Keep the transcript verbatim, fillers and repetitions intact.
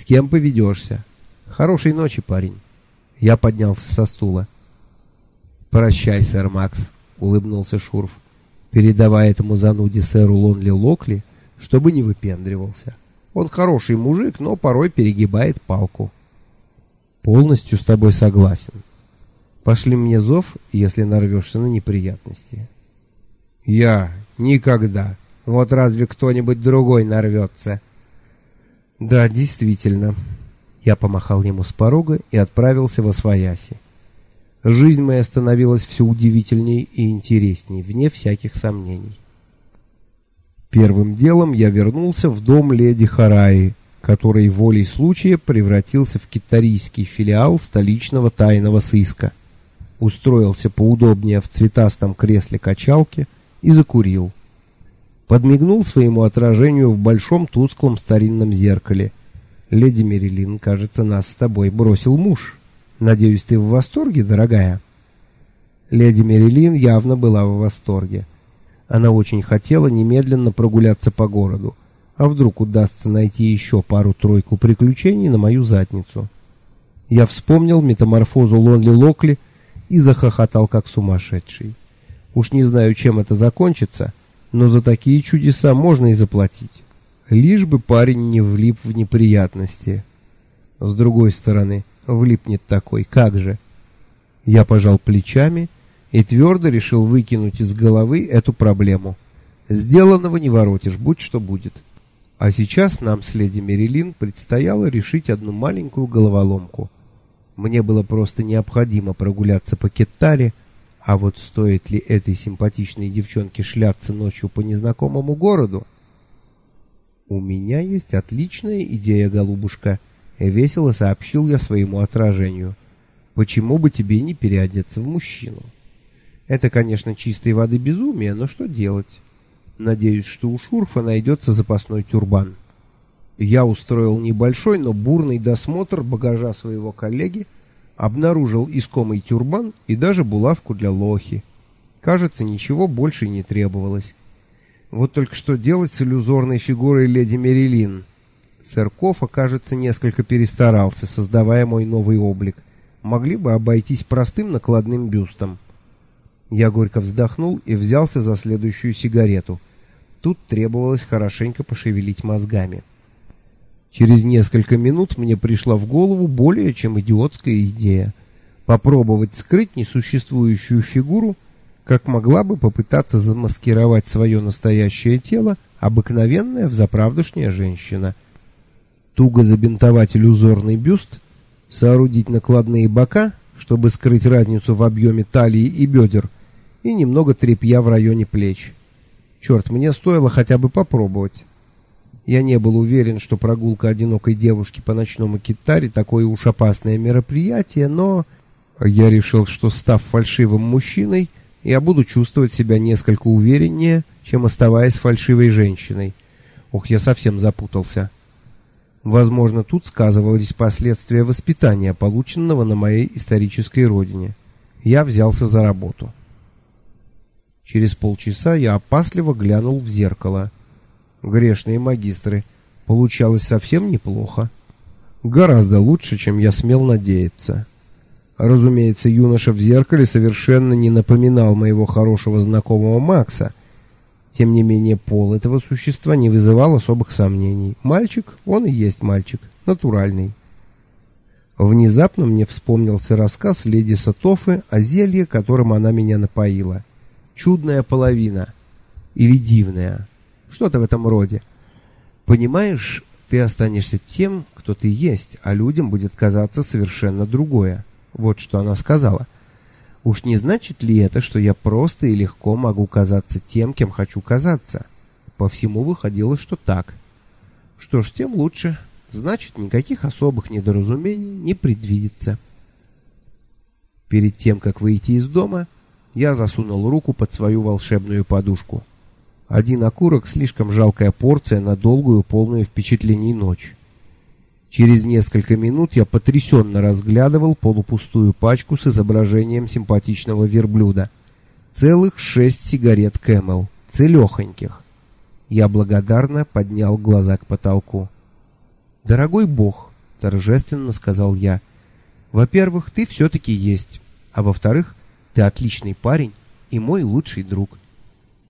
кем поведешься. Хорошей ночи, парень. Я поднялся со стула. «Прощай, сэр Макс», — улыбнулся Шурф, передавая этому зануде сэру Лонли Локли, чтобы не выпендривался. «Он хороший мужик, но порой перегибает палку». «Полностью с тобой согласен. Пошли мне зов, если нарвешься на неприятности». «Я никогда. Вот разве кто-нибудь другой нарвется?» «Да, действительно». Я помахал ему с порога и отправился восвояси. Жизнь моя становилась все удивительней и интересней, вне всяких сомнений. Первым делом я вернулся в дом леди Хараи, который волей случая превратился в китарийский филиал столичного тайного сыска. Устроился поудобнее в цветастом кресле-качалке и закурил. Подмигнул своему отражению в большом тусклом старинном зеркале. «Леди Мерилин, кажется, нас с тобой бросил муж. Надеюсь, ты в восторге, дорогая?» Леди Мерилин явно была в восторге. Она очень хотела немедленно прогуляться по городу. А вдруг удастся найти еще пару-тройку приключений на мою задницу? Я вспомнил метаморфозу Лонли Локли и захохотал как сумасшедший. Уж не знаю, чем это закончится, но за такие чудеса можно и заплатить. Лишь бы парень не влип в неприятности. С другой стороны, влипнет такой, как же? Я пожал плечами и твердо решил выкинуть из головы эту проблему. Сделанного не воротишь, будь что будет. А сейчас нам с леди Мерилин предстояло решить одну маленькую головоломку. Мне было просто необходимо прогуляться по Кеттаре, а вот стоит ли этой симпатичной девчонке шляться ночью по незнакомому городу? «У меня есть отличная идея, голубушка», — весело сообщил я своему отражению. «Почему бы тебе не переодеться в мужчину? Это, конечно, чистой воды безумие, но что делать? Надеюсь, что у Шурфа найдется запасной тюрбан». Я устроил небольшой, но бурный досмотр багажа своего коллеги, обнаружил искомый тюрбан и даже булавку для лохи. Кажется, ничего больше и не требовалось. Вот только что делать с иллюзорной фигурой леди Мерилин? Сэр Кофа, кажется, несколько перестарался, создавая мой новый облик. Могли бы обойтись простым накладным бюстом. Я горько вздохнул и взялся за следующую сигарету. Тут требовалось хорошенько пошевелить мозгами. Через несколько минут мне пришла в голову более чем идиотская идея. Попробовать скрыть несуществующую фигуру, как могла бы попытаться замаскировать свое настоящее тело обыкновенная взаправдошняя женщина. Туго забинтовать иллюзорный бюст, соорудить накладные бока, чтобы скрыть разницу в объеме талии и бедер, и немного тряпья в районе плеч. Черт, мне стоило хотя бы попробовать. Я не был уверен, что прогулка одинокой девушки по ночному Кеттаре такое уж опасное мероприятие, но я решил, что, став фальшивым мужчиной, я буду чувствовать себя несколько увереннее, чем оставаясь фальшивой женщиной. Ох, я совсем запутался. Возможно, тут сказывались последствия воспитания, полученного на моей исторической родине. Я взялся за работу. Через полчаса я опасливо глянул в зеркало. Грешные магистры, получалось совсем неплохо. Гораздо лучше, чем я смел надеяться. Разумеется, юноша в зеркале совершенно не напоминал моего хорошего знакомого Макса. Тем не менее, пол этого существа не вызывал особых сомнений. Мальчик, он и есть мальчик, натуральный. Внезапно мне вспомнился рассказ леди Сатофы о зелье, которым она меня напоила. Чудная половина. Или дивная. Что-то в этом роде. Понимаешь, ты останешься тем, кто ты есть, а людям будет казаться совершенно другое. Вот что она сказала. Уж не значит ли это, что я просто и легко могу казаться тем, кем хочу казаться? По всему выходило, что так. Что ж, тем лучше. Значит, никаких особых недоразумений не предвидится. Перед тем, как выйти из дома, я засунул руку под свою волшебную подушку. Один окурок — слишком жалкая порция на долгую, полную впечатлений ночь. Через несколько минут я потрясенно разглядывал полупустую пачку с изображением симпатичного верблюда. Целых шесть сигарет Camel, целехоньких. Я благодарно поднял глаза к потолку. Дорогой Бог, — торжественно сказал я. «Во-первых, ты все-таки есть, а во-вторых, ты отличный парень и мой лучший друг».